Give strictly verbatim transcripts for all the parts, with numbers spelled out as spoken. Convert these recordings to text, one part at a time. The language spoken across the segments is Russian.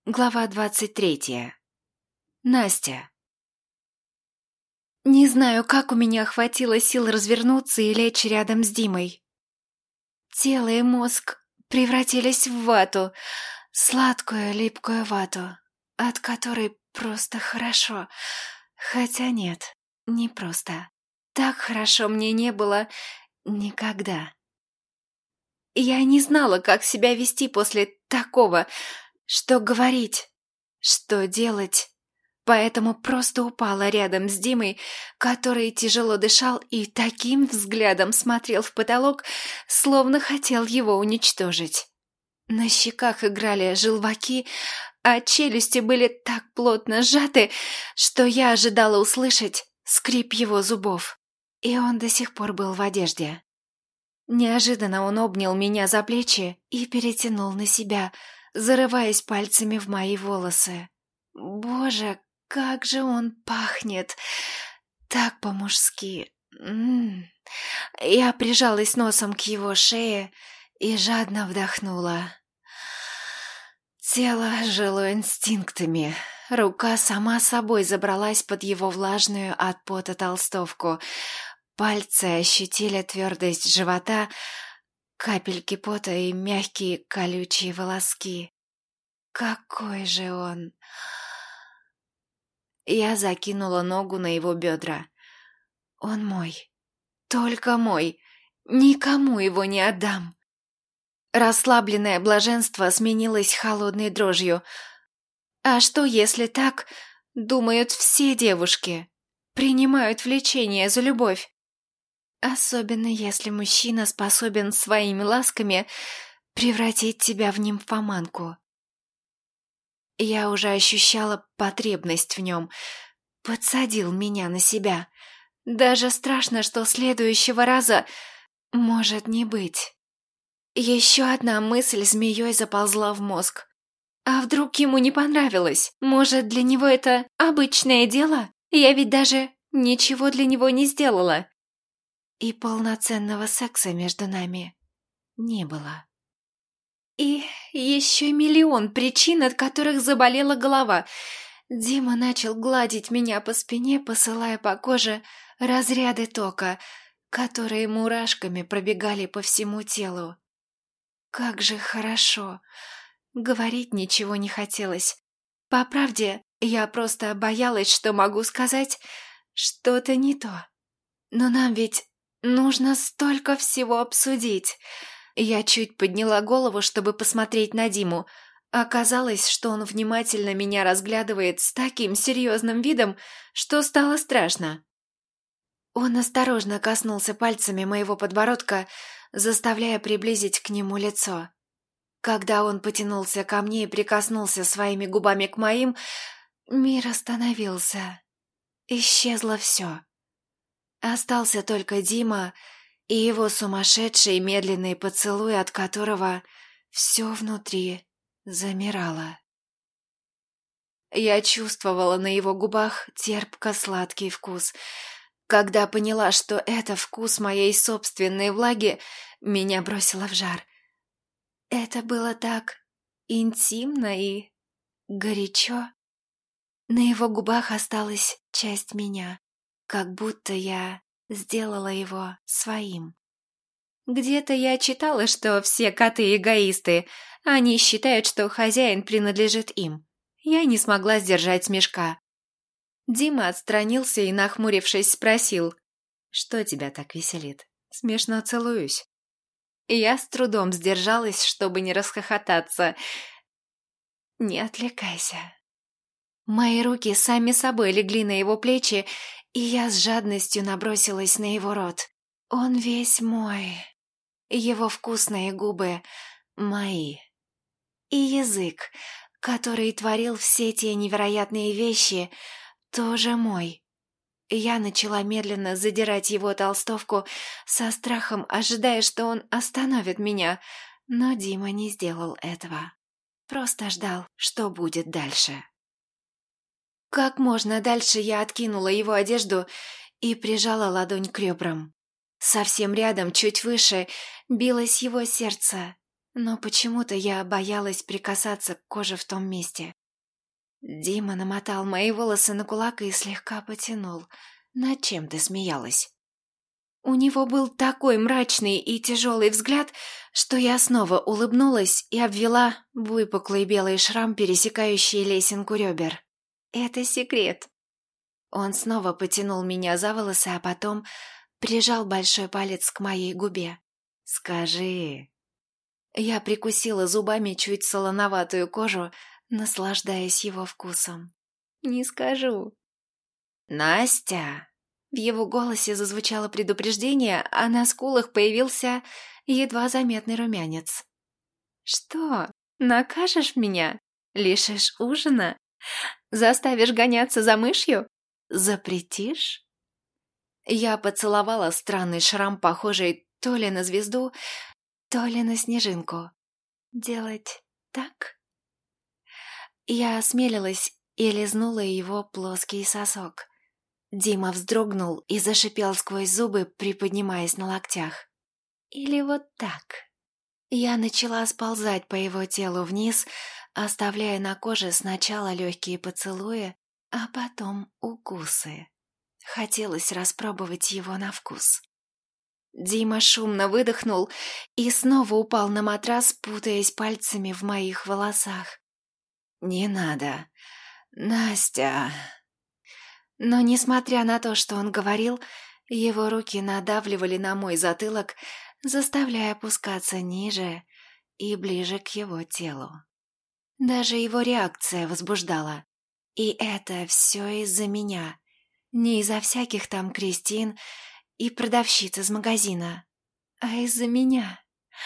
Глава двадцать третья. Настя. Не знаю, как у меня хватило сил развернуться и лечь рядом с Димой. Тело и мозг превратились в вату, сладкую липкую вату, от которой просто хорошо. Хотя нет, не просто. Так хорошо мне не было никогда. Я не знала, как себя вести после такого. Что говорить? Что делать? Поэтому просто упала рядом с Димой, который тяжело дышал и таким взглядом смотрел в потолок, словно хотел его уничтожить. На щеках играли желваки, а челюсти были так плотно сжаты, что я ожидала услышать скрип его зубов. И он до сих пор был в одежде. Неожиданно он обнял меня за плечи и перетянул на себя, зарываясь пальцами в мои волосы. Боже, как же он пахнет! Так по-мужски. М-м-м. Я прижалась носом к его шее и жадно вдохнула. Тело жило инстинктами. Рука сама собой забралась под его влажную от пота толстовку. Пальцы ощутили твердость живота, капельки пота и мягкие колючие волоски. Какой же он! Я закинула ногу на его бедра. Он мой. Только мой. Никому его не отдам. Расслабленное блаженство сменилось холодной дрожью. А что, если так думают все девушки? Принимают влечение за любовь? Особенно если мужчина способен своими ласками превратить тебя в нимфоманку. Я уже ощущала потребность в нем. Подсадил меня на себя. Даже страшно, что следующего раза может не быть. Еще одна мысль змеей заползла в мозг. А вдруг ему не понравилось? Может, для него это обычное дело? Я ведь даже ничего для него не сделала. И полноценного секса между нами не было. И еще миллион причин, от которых заболела голова. Дима начал гладить меня по спине, посылая по коже разряды тока, которые мурашками пробегали по всему телу. Как же хорошо. Говорить ничего не хотелось. По правде, я просто боялась, что могу сказать что-то не то. Но нам ведь нужно столько всего обсудить. Я чуть подняла голову, чтобы посмотреть на Диму. Оказалось, что он внимательно меня разглядывает с таким серьезным видом, что стало страшно. Он осторожно коснулся пальцами моего подбородка, заставляя приблизить к нему лицо. Когда он потянулся ко мне и прикоснулся своими губами к моим, мир остановился. Исчезло все. Остался только Дима и его сумасшедший медленный поцелуй, от которого все внутри замирало. Я чувствовала на его губах терпко-сладкий вкус. Когда поняла, что это вкус моей собственной влаги, меня бросило в жар. Это было так интимно и горячо. На его губах осталась часть меня, как будто я сделала его своим. Где-то я читала, что все коты эгоисты. Они считают, что хозяин принадлежит им. Я не смогла сдержать смешка. Дима отстранился и, нахмурившись, спросил: «Что тебя так веселит? Смешно целуюсь». Я с трудом сдержалась, чтобы не расхохотаться. «Не отвлекайся». Мои руки сами собой легли на его плечи, и я с жадностью набросилась на его рот. Он весь мой. Его вкусные губы мои. И язык, который творил все те невероятные вещи, тоже мой. Я начала медленно задирать его толстовку, со страхом ожидая, что он остановит меня, но Дима не сделал этого. Просто ждал, что будет дальше. Как можно дальше я откинула его одежду и прижала ладонь к ребрам. Совсем рядом, чуть выше, билось его сердце. но почему-то я боялась прикасаться к коже в том месте. Дима намотал мои волосы на кулак и слегка потянул. Над чем ты смеялась? У него был такой мрачный и тяжелый взгляд, что я снова улыбнулась и обвела выпуклый белый шрам, пересекающий лесенку ребер. Это секрет. Он снова потянул меня за волосы, а потом прижал большой палец к моей губе. «Скажи». Я прикусила зубами чуть солоноватую кожу, наслаждаясь его вкусом. «Не скажу». «Настя!» В его голосе зазвучало предупреждение, а на скулах появился едва заметный румянец. «Что, накажешь меня? Лишишь ужина? Заставишь гоняться за мышью? Запретишь?» Я поцеловала странный шрам, похожий то ли на звезду, то ли на снежинку. «Делать так?» Я осмелилась и лизнула его плоский сосок. Дима вздрогнул и зашипел сквозь зубы, приподнимаясь на локтях. «Или вот так?» Я начала сползать по его телу вниз, оставляя на коже сначала легкие поцелуи, а потом укусы. Хотелось распробовать его на вкус. Дима шумно выдохнул и снова упал на матрас, путаясь пальцами в моих волосах. «Не надо, Настя!» Но, несмотря на то, что он говорил, его руки надавливали на мой затылок, заставляя опускаться ниже и ближе к его телу. Даже его реакция возбуждала. И это все из-за меня. Не из-за всяких там Кристин и продавщиц из магазина, а из-за меня.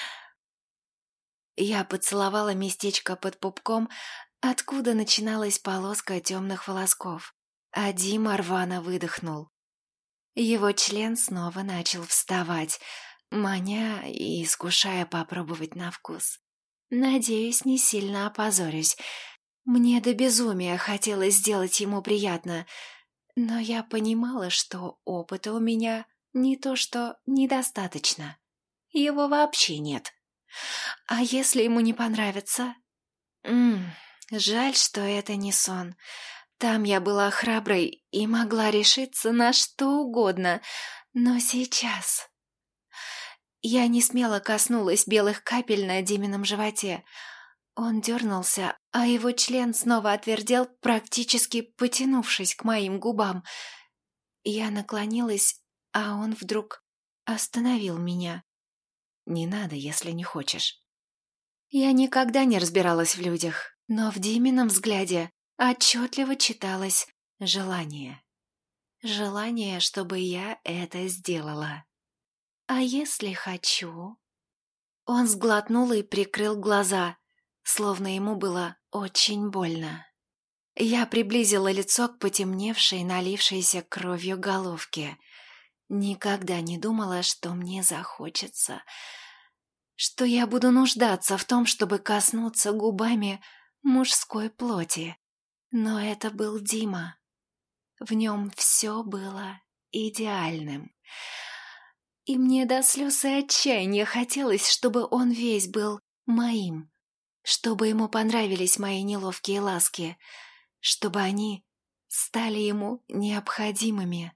Я поцеловала местечко под пупком, откуда начиналась полоска темных волосков. А Дима рвано выдохнул. Его член снова начал вставать, маня и искушая попробовать на вкус. Надеюсь, не сильно опозорюсь. Мне до безумия хотелось сделать ему приятно, но я понимала, что опыта у меня не то что недостаточно. Его вообще нет. А если ему не понравится? Ммм, жаль, что это не сон. Там я была храброй и могла решиться на что угодно, но сейчас... Я не смело коснулась белых капель на Димином животе. Он дернулся, а его член снова отвердел, практически потянувшись к моим губам. Я наклонилась, а он вдруг остановил меня. «Не надо, если не хочешь». Я никогда не разбиралась в людях, но в Димином взгляде отчетливо читалось желание. Желание, чтобы я это сделала. А если хочу? Он сглотнул и прикрыл глаза, словно ему было очень больно. Я приблизила лицо к потемневшей, налившейся кровью головке. Никогда не думала, что мне захочется, что я буду нуждаться в том, чтобы коснуться губами мужской плоти. Но это был Дима. В нем все было идеальным. И мне до слез и отчаяния хотелось, чтобы он весь был моим, чтобы ему понравились мои неловкие ласки, чтобы они стали ему необходимыми.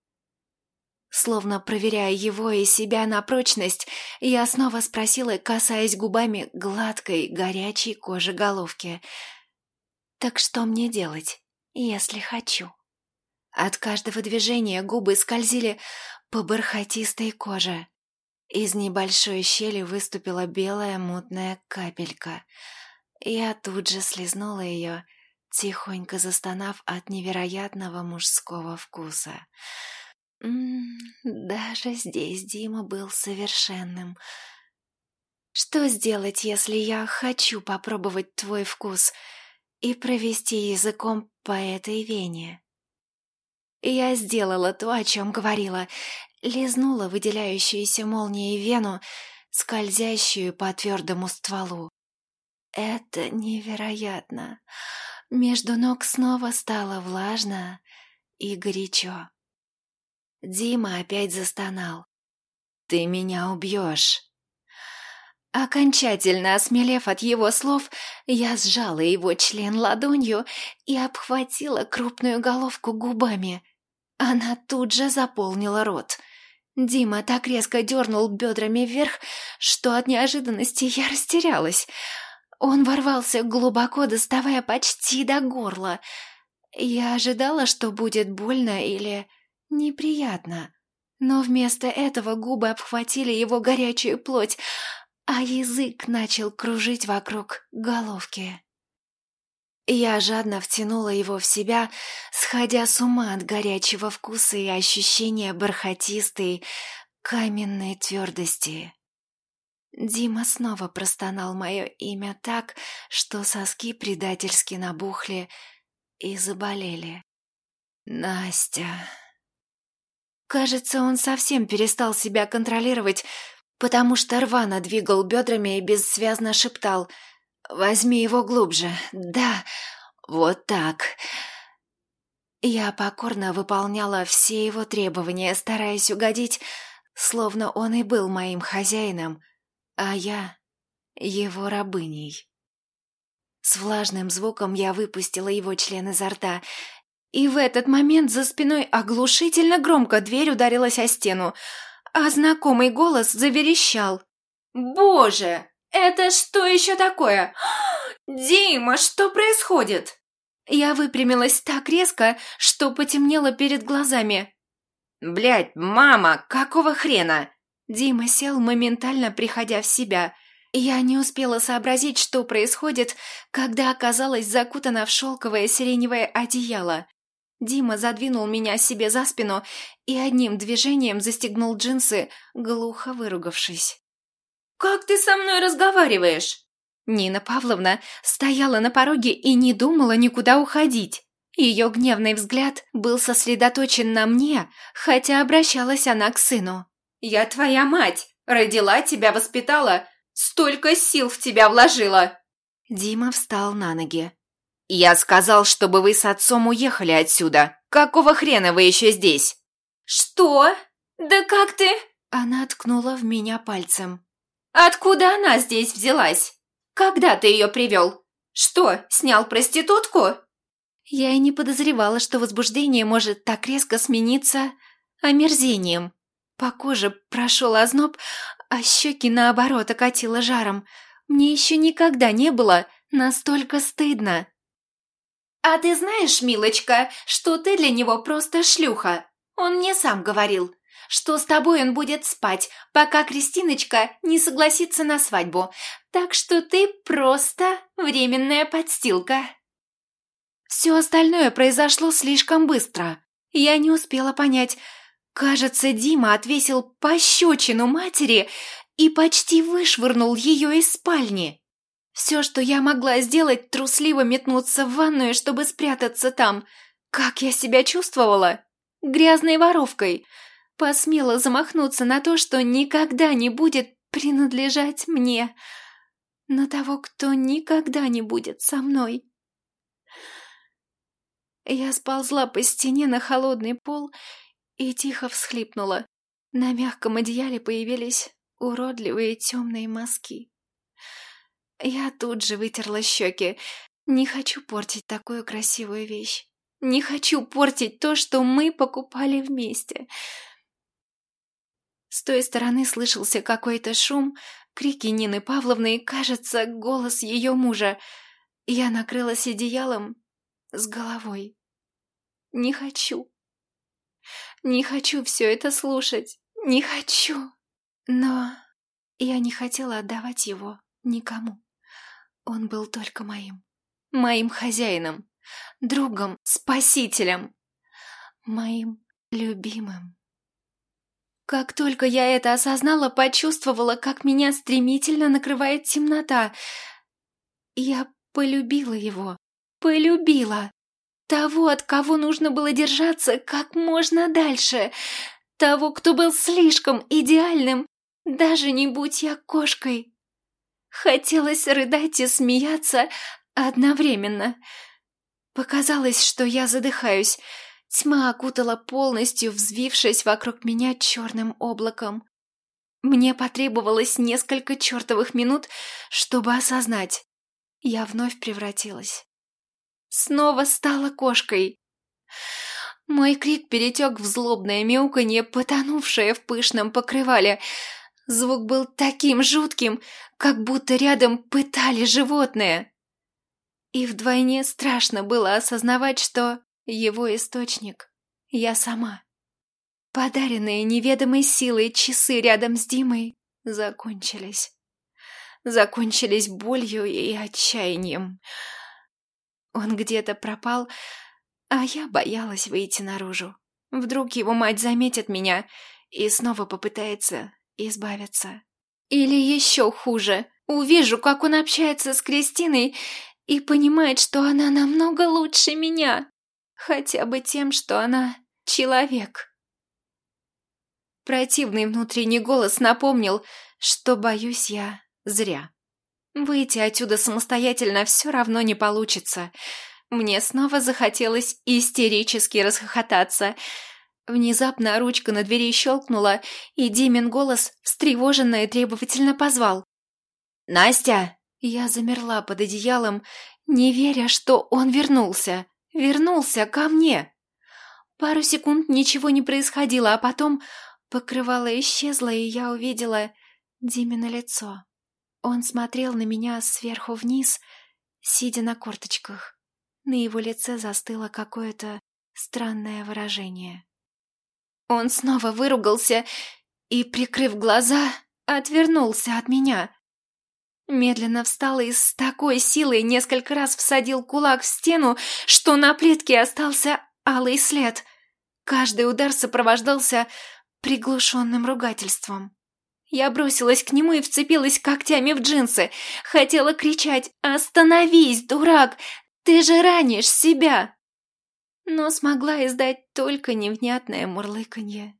Словно проверяя его и себя на прочность, я снова спросила, касаясь губами гладкой, горячей кожи головки: «Так что мне делать, если хочу?» От каждого движения губы скользили по бархатистой коже. Из небольшой щели выступила белая мутная капелька. Я тут же слезнула ее, тихонько застонав от невероятного мужского вкуса. М-м, даже здесь Дима был совершенным. Что сделать, если я хочу попробовать твой вкус и провести языком по этой вене? Я сделала то, о чем говорила, лизнула выделяющуюся молнией вену, скользящую по твердому стволу. Это невероятно. Между ног снова стало влажно и горячо. Дима опять застонал. «Ты меня убьешь!» Окончательно осмелев от его слов, я сжала его член ладонью и обхватила крупную головку губами. Она тут же заполнила рот. Дима так резко дернул бедрами вверх, что от неожиданности я растерялась. Он ворвался глубоко, доставая почти до горла. Я ожидала, что будет больно или неприятно, но вместо этого губы обхватили его горячую плоть, а язык начал кружить вокруг головки. Я жадно втянула его в себя, сходя с ума от горячего вкуса и ощущения бархатистой, каменной твердости. Дима снова простонал мое имя так, что соски предательски набухли и заболели. «Настя...» Кажется, он совсем перестал себя контролировать, потому что рвано двигал бедрами и бессвязно шептал: «Возьми его глубже, да, вот так». Я покорно выполняла все его требования, стараясь угодить, словно он и был моим хозяином, а я его рабыней. С влажным звуком я выпустила его член изо рта, и в этот момент за спиной оглушительно громко дверь ударилась о стену, а знакомый голос заверещал: «Боже, это что еще такое? Дима, что происходит?» Я выпрямилась так резко, что потемнело перед глазами. «Блядь, мама, какого хрена?» Дима сел, моментально приходя в себя. Я не успела сообразить, что происходит, когда оказалась закутана в шелковое сиреневое одеяло. Дима задвинул меня себе за спину и одним движением застегнул джинсы, глухо выругавшись. «Как ты со мной разговариваешь?» Нина Павловна стояла на пороге и не думала никуда уходить. Ее гневный взгляд был сосредоточен на мне, хотя обращалась она к сыну. «Я твоя мать, родила тебя, воспитала, столько сил в тебя вложила!» Дима встал на ноги. «Я сказал, чтобы вы с отцом уехали отсюда. Какого хрена вы еще здесь?» «Что? Да как ты?» Она ткнула в меня пальцем. «Откуда она здесь взялась? Когда ты ее привел? Что, снял проститутку?» Я и не подозревала, что возбуждение может так резко смениться омерзением. По коже прошел озноб, а щеки, наоборот, окатило жаром. Мне еще никогда не было настолько стыдно. «А ты знаешь, милочка, что ты для него просто шлюха? Он мне сам говорил, что с тобой он будет спать, пока Кристиночка не согласится на свадьбу, так что ты просто временная подстилка». Все остальное произошло слишком быстро. Я не успела понять. Кажется, Дима отвесил пощечину матери и почти вышвырнул ее из спальни. Все, что я могла сделать, трусливо метнуться в ванную, чтобы спрятаться там. Как я себя чувствовала? Грязной воровкой. Посмела замахнуться на то, что никогда не будет принадлежать мне. На того, кто никогда не будет со мной. Я сползла по стене на холодный пол и тихо всхлипнула. На мягком одеяле появились уродливые темные мазки. Я тут же вытерла щеки. Не хочу портить такую красивую вещь. Не хочу портить то, что мы покупали вместе. С той стороны слышался какой-то шум, крики Нины Павловны и, кажется, голос ее мужа. Я накрылась одеялом с головой. Не хочу. Не хочу все это слушать. Не хочу. Но я не хотела отдавать его никому. Он был только моим. Моим хозяином, другом, спасителем. Моим любимым. Как только я это осознала, почувствовала, как меня стремительно накрывает темнота. Я полюбила его. Полюбила. Того, от кого нужно было держаться как можно дальше. Того, кто был слишком идеальным, даже не будь я кошкой. Хотелось рыдать и смеяться одновременно. Показалось, что я задыхаюсь. Тьма окутала полностью, взвившись вокруг меня черным облаком. Мне потребовалось несколько чертовых минут, чтобы осознать. Я вновь превратилась. Снова стала кошкой. Мой крик перетек в злобное мяуканье, потонувшее в пышном покрывале. Звук был таким жутким, как будто рядом пытали животное. И вдвойне страшно было осознавать, что его источник — я сама. Подаренные неведомой силой часы рядом с Димой закончились. Закончились болью и отчаянием. Он где-то пропал, а я боялась выйти наружу. Вдруг его мать заметит меня и снова попытается избавиться. Или еще хуже, увижу, как он общается с Кристиной и понимает, что она намного лучше меня. Хотя бы тем, что она человек. Противный внутренний голос напомнил, что боюсь я зря. Выйти отсюда самостоятельно все равно не получится. Мне снова захотелось истерически расхохотаться. Внезапно ручка на двери щелкнула, и Димин голос встревоженно и требовательно позвал. «Настя!» Я замерла под одеялом, не веря, что он вернулся. Вернулся ко мне. Пару секунд ничего не происходило, а потом покрывало исчезло, и я увидела Димино лицо. Он смотрел на меня сверху вниз, сидя на корточках. На его лице застыло какое-то странное выражение. Он снова выругался и, прикрыв глаза, отвернулся от меня. Медленно встал и с такой силой несколько раз всадил кулак в стену, что на плитке остался алый след. Каждый удар сопровождался приглушенным ругательством. Я бросилась к нему и вцепилась когтями в джинсы. Хотела кричать: «Остановись, дурак! Ты же ранишь себя!» Но смогла издать только невнятное мурлыканье.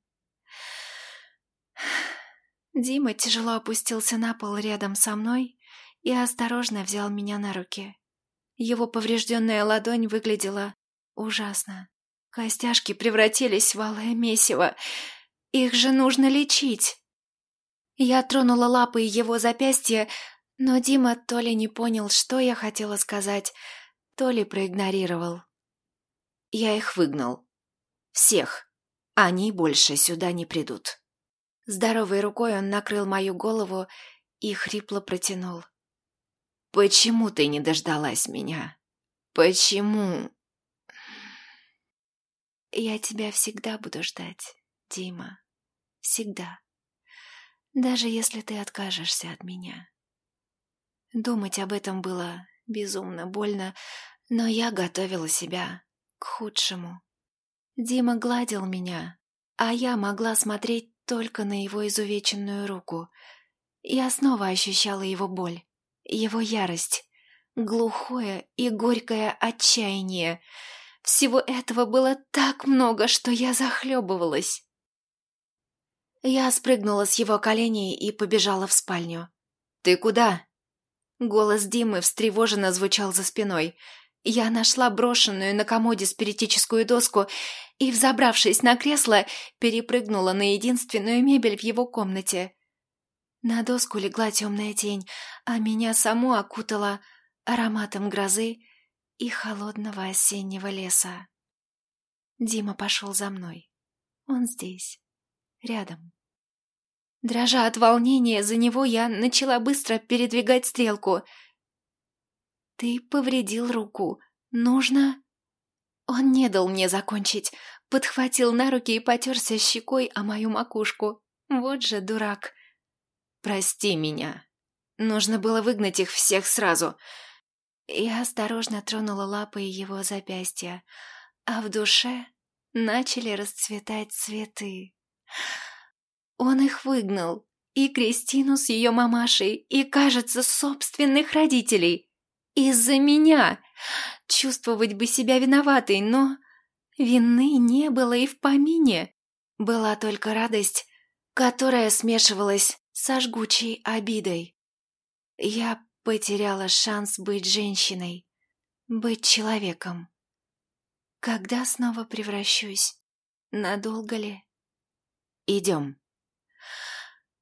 Дима тяжело опустился на пол рядом со мной и осторожно взял меня на руки. Его поврежденная ладонь выглядела ужасно. Костяшки превратились в алое месиво. Их же нужно лечить. Я тронула лапой его запястья, но Дима то ли не понял, что я хотела сказать, то ли проигнорировал. Я их выгнал. Всех. Они больше сюда не придут. Здоровой рукой он накрыл мою голову и хрипло протянул. «Почему ты не дождалась меня? Почему?» «Я тебя всегда буду ждать, Дима. Всегда. Даже если ты откажешься от меня». Думать об этом было безумно больно, но я готовила себя к худшему. Дима гладил меня, а я могла смотреть только на его изувеченную руку. Я снова ощущала его боль, его ярость, глухое и горькое отчаяние. Всего этого было так много, что я захлебывалась. Я спрыгнула с его коленей и побежала в спальню. «Ты куда?» Голос Димы встревоженно звучал за спиной. Я нашла брошенную на комоде спиритическую доску и, взобравшись на кресло, перепрыгнула на единственную мебель в его комнате. На доску легла темная тень, а меня саму окутала ароматом грозы и холодного осеннего леса. Дима пошел за мной. Он здесь, рядом. Дрожа от волнения за него, я начала быстро передвигать стрелку. «Ты повредил руку. Нужно...» Он не дал мне закончить, подхватил на руки и потерся щекой о мою макушку. Вот же дурак. «Прости меня. Нужно было выгнать их всех сразу». Я осторожно тронула лапой его запястья, а в душе начали расцветать цветы. Он их выгнал, и Кристину с ее мамашей, и, кажется, собственных родителей. Из-за меня. Чувствовать бы себя виноватой, но вины не было и в помине. Была только радость, которая смешивалась со жгучей обидой. Я потеряла шанс быть женщиной, быть человеком. Когда снова превращусь? Надолго ли? Идем.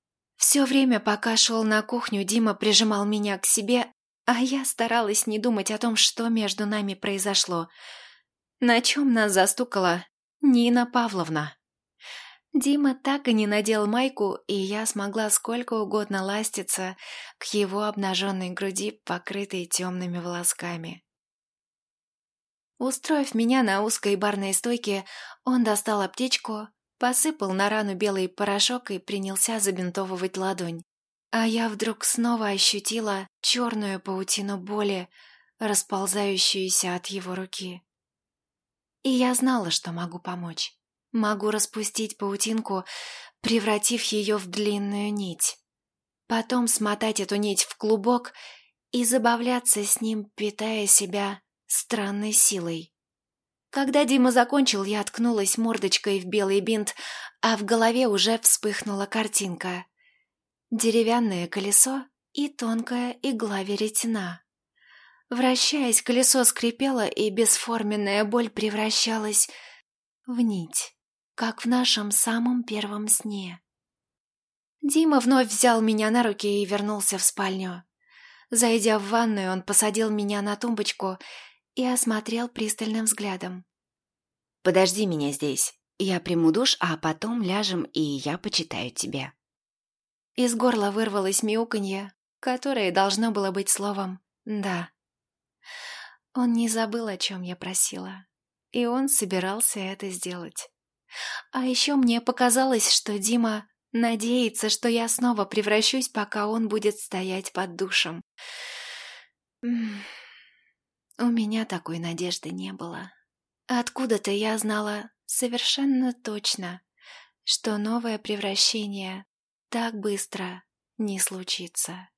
Все время, пока шел на кухню, Дима прижимал меня к себе, а я старалась не думать о том, что между нами произошло. На чем нас застукала Нина Павловна. Дима так и не надел майку, и я смогла сколько угодно ластиться к его обнаженной груди, покрытой темными волосками. Устроив меня на узкой барной стойке, он достал аптечку, посыпал на рану белый порошок и принялся забинтовывать ладонь. А я вдруг снова ощутила черную паутину боли, расползающуюся от его руки. И я знала, что могу помочь. Могу распустить паутинку, превратив ее в длинную нить. Потом смотать эту нить в клубок и забавляться с ним, питая себя странной силой. Когда Дима закончил, я ткнулась мордочкой в белый бинт, а в голове уже вспыхнула картинка. Деревянное колесо и тонкая игла веретена. Вращаясь, колесо скрипело, и бесформенная боль превращалась в нить, как в нашем самом первом сне. Дима вновь взял меня на руки и вернулся в спальню. Зайдя в ванную, он посадил меня на тумбочку и осмотрел пристальным взглядом. «Подожди меня здесь. Я приму душ, а потом ляжем, и я почитаю тебе». Из горла вырвалось мяуканье, которое должно было быть словом «да». Он не забыл, о чем я просила, и он собирался это сделать. А еще мне показалось, что Дима надеется, что я снова превращусь, пока он будет стоять под душем. У меня такой надежды не было. Откуда-то я знала совершенно точно, что новое превращение так быстро не случится.